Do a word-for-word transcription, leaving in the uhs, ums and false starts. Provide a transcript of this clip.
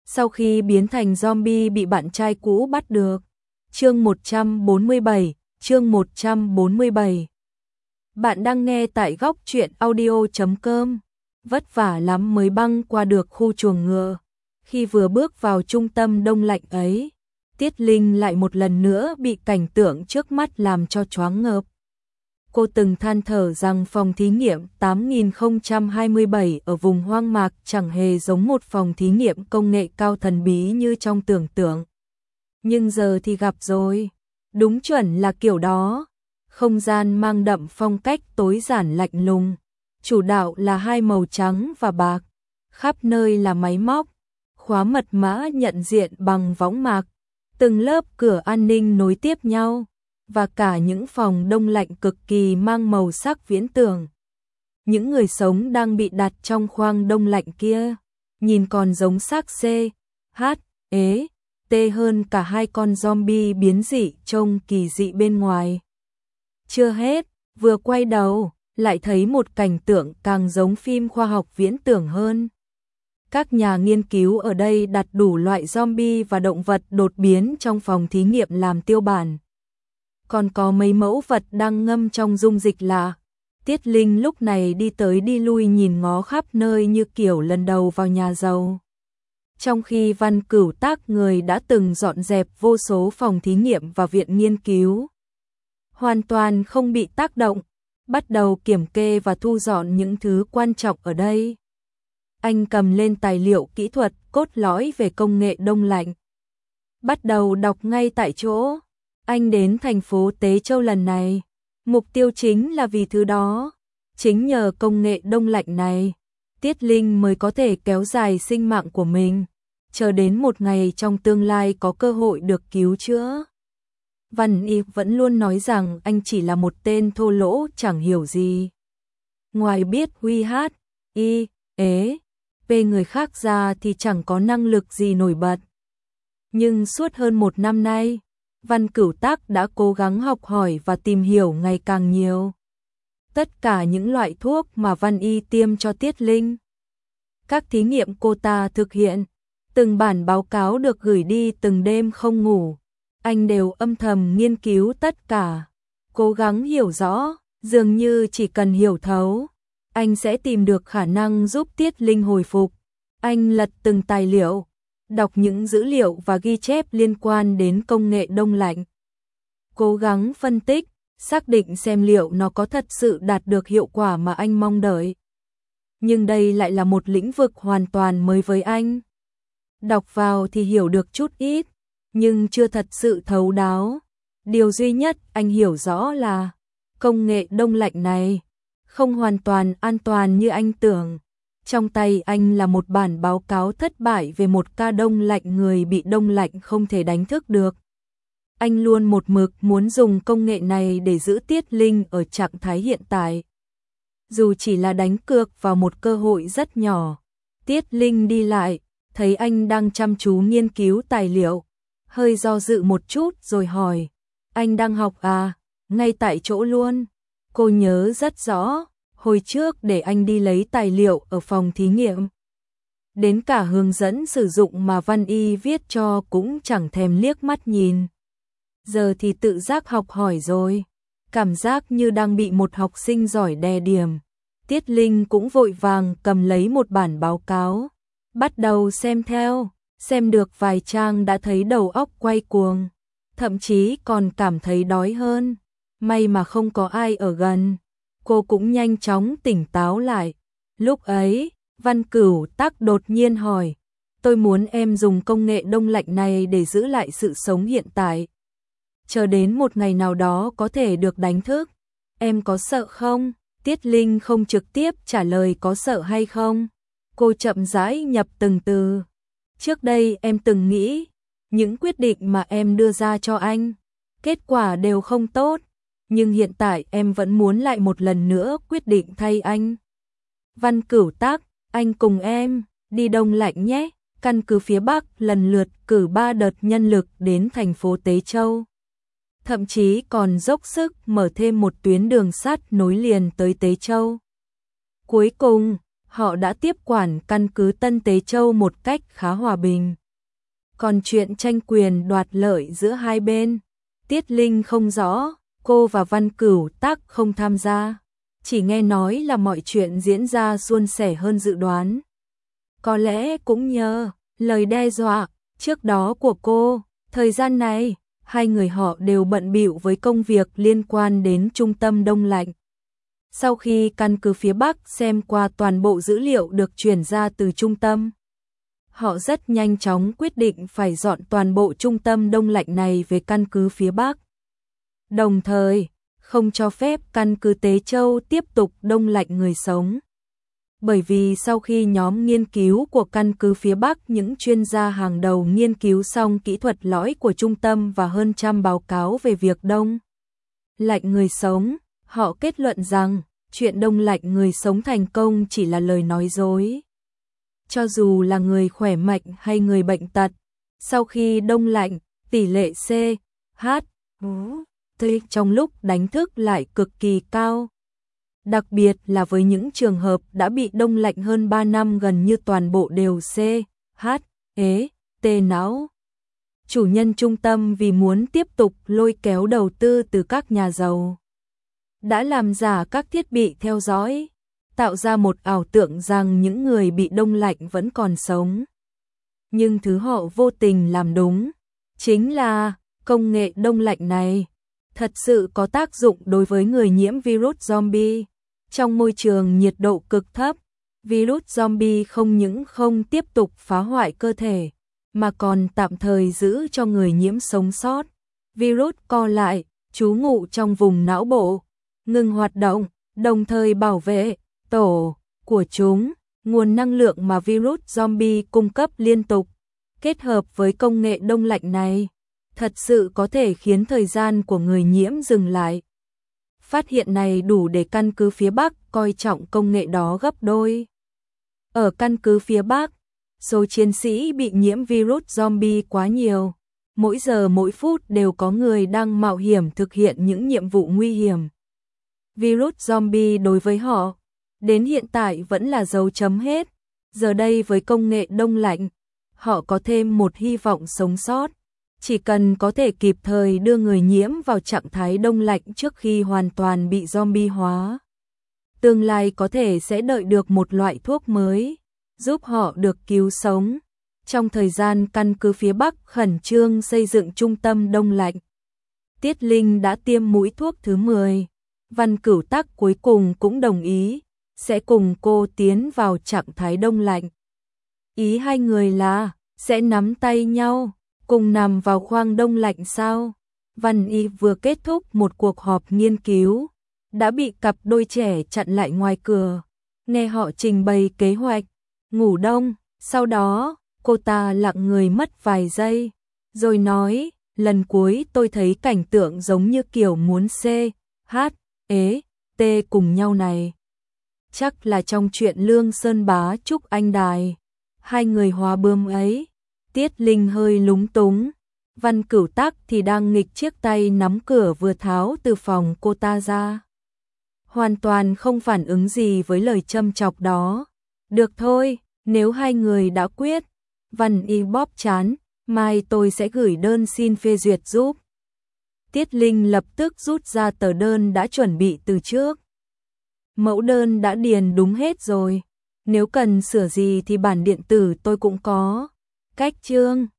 sau khi biến thành zombie bị bạn trai cũ bắt được. Chương một trăm bốn mươi bảy, chương một trăm bốn mươi bảy. Bạn đang nghe tại góc truyện audio chấm com. Vất vả lắm mới băng qua được khu chuồng ngựa. Khi vừa bước vào trung tâm đông lạnh ấy, Tiết Linh lại một lần nữa bị cảnh tượng trước mắt làm cho choáng ngợp. Cô từng than thở rằng phòng thí nghiệm tám nghìn không trăm hai mươi bảy ở vùng hoang mạc chẳng hề giống một phòng thí nghiệm công nghệ cao thần bí như trong tưởng tượng. Nhưng giờ thì gặp rồi, đúng chuẩn là kiểu đó. Không gian mang đậm phong cách tối giản lạnh lùng, chủ đạo là hai màu trắng và bạc, khắp nơi là máy móc, khóa mật mã nhận diện bằng võng mạc, từng lớp cửa an ninh nối tiếp nhau, và cả những phòng đông lạnh cực kỳ mang màu sắc viễn tưởng. Những người sống đang bị đặt trong khoang đông lạnh kia, nhìn còn giống xác C, H, ế, T hơn cả hai con zombie biến dị trông kỳ dị bên ngoài. Chưa hết, vừa quay đầu, lại thấy một cảnh tượng càng giống phim khoa học viễn tưởng hơn. Các nhà nghiên cứu ở đây đặt đủ loại zombie và động vật đột biến trong phòng thí nghiệm làm tiêu bản. Còn có mấy mẫu vật đang ngâm trong dung dịch lạ. Tiết Linh lúc này đi tới đi lui nhìn ngó khắp nơi như kiểu lần đầu vào nhà giàu. Trong khi Văn Cửu Tác người đã từng dọn dẹp vô số phòng thí nghiệm và viện nghiên cứu, hoàn toàn không bị tác động, bắt đầu kiểm kê và thu dọn những thứ quan trọng ở đây. Anh cầm lên tài liệu kỹ thuật cốt lõi về công nghệ đông lạnh, bắt đầu đọc ngay tại chỗ. Anh đến thành phố Tế Châu lần này, mục tiêu chính là vì thứ đó. Chính nhờ công nghệ đông lạnh này, Tiết Linh mới có thể kéo dài sinh mạng của mình, chờ đến một ngày trong tương lai có cơ hội được cứu chữa. Văn Y vẫn luôn nói rằng anh chỉ là một tên thô lỗ chẳng hiểu gì. Ngoài biết huy hát, y, ế, về người khác ra thì chẳng có năng lực gì nổi bật. Nhưng suốt hơn một năm nay, Văn Cửu Tác đã cố gắng học hỏi và tìm hiểu ngày càng nhiều. Tất cả những loại thuốc mà Văn Y tiêm cho Tiết Linh, các thí nghiệm cô ta thực hiện, từng bản báo cáo được gửi đi từng đêm không ngủ, anh đều âm thầm nghiên cứu tất cả, cố gắng hiểu rõ, dường như chỉ cần hiểu thấu, anh sẽ tìm được khả năng giúp Tiết Linh hồi phục. Anh lật từng tài liệu, đọc những dữ liệu và ghi chép liên quan đến công nghệ đông lạnh, cố gắng phân tích, xác định xem liệu nó có thật sự đạt được hiệu quả mà anh mong đợi. Nhưng đây lại là một lĩnh vực hoàn toàn mới với anh. Đọc vào thì hiểu được chút ít, nhưng chưa thật sự thấu đáo. Điều duy nhất anh hiểu rõ là công nghệ đông lạnh này không hoàn toàn an toàn như anh tưởng. Trong tay anh là một bản báo cáo thất bại về một ca đông lạnh người bị đông lạnh không thể đánh thức được. Anh luôn một mực muốn dùng công nghệ này để giữ Tiết Linh ở trạng thái hiện tại. Dù chỉ là đánh cược vào một cơ hội rất nhỏ. Tiết Linh đi lại, thấy anh đang chăm chú nghiên cứu tài liệu, hơi do dự một chút rồi hỏi, anh đang học à? Ngay tại chỗ luôn. Cô nhớ rất rõ, hồi trước để anh đi lấy tài liệu ở phòng thí nghiệm, đến cả hướng dẫn sử dụng mà Văn Y viết cho cũng chẳng thèm liếc mắt nhìn. Giờ thì tự giác học hỏi rồi, cảm giác như đang bị một học sinh giỏi đè điểm. Tiết Linh cũng vội vàng cầm lấy một bản báo cáo, bắt đầu xem theo, xem được vài trang đã thấy đầu óc quay cuồng, thậm chí còn cảm thấy đói hơn. May mà không có ai ở gần, cô cũng nhanh chóng tỉnh táo lại. Lúc ấy, Văn Cửu Tác đột nhiên hỏi, tôi muốn em dùng công nghệ đông lạnh này để giữ lại sự sống hiện tại, chờ đến một ngày nào đó có thể được đánh thức. Em có sợ không? Tiết Linh không trực tiếp trả lời có sợ hay không. Cô chậm rãi nhập từng từ. Trước đây em từng nghĩ, những quyết định mà em đưa ra cho anh, kết quả đều không tốt. Nhưng hiện tại em vẫn muốn lại một lần nữa quyết định thay anh. Văn Cửu Tác, anh cùng em, đi đông lạnh nhé. Căn cứ phía Bắc lần lượt cử ba đợt nhân lực đến thành phố Tế Châu. Thậm chí còn dốc sức mở thêm một tuyến đường sắt nối liền tới Tế Châu. Cuối cùng, họ đã tiếp quản căn cứ Tân Tế Châu một cách khá hòa bình. Còn chuyện tranh quyền đoạt lợi giữa hai bên, Tiết Linh không rõ, cô và Văn Cửu Tác không tham gia, chỉ nghe nói là mọi chuyện diễn ra suôn sẻ hơn dự đoán. Có lẽ cũng nhờ lời đe dọa trước đó của cô, thời gian này, hai người họ đều bận bịu với công việc liên quan đến trung tâm đông lạnh. Sau khi căn cứ phía Bắc xem qua toàn bộ dữ liệu được truyền ra từ trung tâm, họ rất nhanh chóng quyết định phải dọn toàn bộ trung tâm đông lạnh này về căn cứ phía Bắc. Đồng thời, không cho phép căn cứ Tế Châu tiếp tục đông lạnh người sống. Bởi vì sau khi nhóm nghiên cứu của căn cứ phía Bắc, những chuyên gia hàng đầu nghiên cứu xong kỹ thuật lõi của trung tâm và hơn trăm báo cáo về việc đông lạnh người sống, họ kết luận rằng chuyện đông lạnh người sống thành công chỉ là lời nói dối. Cho dù là người khỏe mạnh hay người bệnh tật, sau khi đông lạnh, tỷ lệ C, H, T trong lúc đánh thức lại cực kỳ cao. Đặc biệt là với những trường hợp đã bị đông lạnh hơn ba năm, gần như toàn bộ đều C, H, E, T não. Chủ nhân trung tâm vì muốn tiếp tục lôi kéo đầu tư từ các nhà giàu, đã làm giả các thiết bị theo dõi, tạo ra một ảo tưởng rằng những người bị đông lạnh vẫn còn sống. Nhưng thứ họ vô tình làm đúng, chính là công nghệ đông lạnh này thật sự có tác dụng đối với người nhiễm virus zombie. Trong môi trường nhiệt độ cực thấp, virus zombie không những không tiếp tục phá hoại cơ thể, mà còn tạm thời giữ cho người nhiễm sống sót. Virus co lại, trú ngụ trong vùng não bộ, ngừng hoạt động, đồng thời bảo vệ tổ của chúng. Nguồn năng lượng mà virus zombie cung cấp liên tục, kết hợp với công nghệ đông lạnh này, thật sự có thể khiến thời gian của người nhiễm dừng lại. Phát hiện này đủ để căn cứ phía Bắc coi trọng công nghệ đó gấp đôi. Ở căn cứ phía Bắc, số chiến sĩ bị nhiễm virus zombie quá nhiều. Mỗi giờ mỗi phút đều có người đang mạo hiểm thực hiện những nhiệm vụ nguy hiểm. Virus zombie đối với họ, đến hiện tại vẫn là dấu chấm hết. Giờ đây với công nghệ đông lạnh, họ có thêm một hy vọng sống sót. Chỉ cần có thể kịp thời đưa người nhiễm vào trạng thái đông lạnh trước khi hoàn toàn bị zombie hóa, tương lai có thể sẽ đợi được một loại thuốc mới, giúp họ được cứu sống. Trong thời gian căn cứ phía Bắc khẩn trương xây dựng trung tâm đông lạnh, Tiết Linh đã tiêm mũi thuốc thứ mười. Văn Cửu Tác cuối cùng cũng đồng ý, sẽ cùng cô tiến vào trạng thái đông lạnh. Ý hai người là, sẽ nắm tay nhau, cùng nằm vào khoang đông lạnh sao? Văn Y vừa kết thúc một cuộc họp nghiên cứu, đã bị cặp đôi trẻ chặn lại ngoài cửa, nghe họ trình bày kế hoạch ngủ đông. Sau đó, cô ta lặng người mất vài giây, rồi nói, lần cuối tôi thấy cảnh tượng giống như kiểu muốn C, H, E, T cùng nhau này. Chắc là trong chuyện Lương Sơn Bá Trúc Anh Đài, hai người hòa bươm ấy. Tiết Linh hơi lúng túng, Văn Cửu Tác thì đang nghịch chiếc tay nắm cửa vừa tháo từ phòng cô ta ra. Hoàn toàn không phản ứng gì với lời châm chọc đó. Được thôi, nếu hai người đã quyết, Văn Y bóp chán, mai tôi sẽ gửi đơn xin phê duyệt giúp. Tiết Linh lập tức rút ra tờ đơn đã chuẩn bị từ trước. Mẫu đơn đã điền đúng hết rồi, nếu cần sửa gì thì bản điện tử tôi cũng có. Cách chương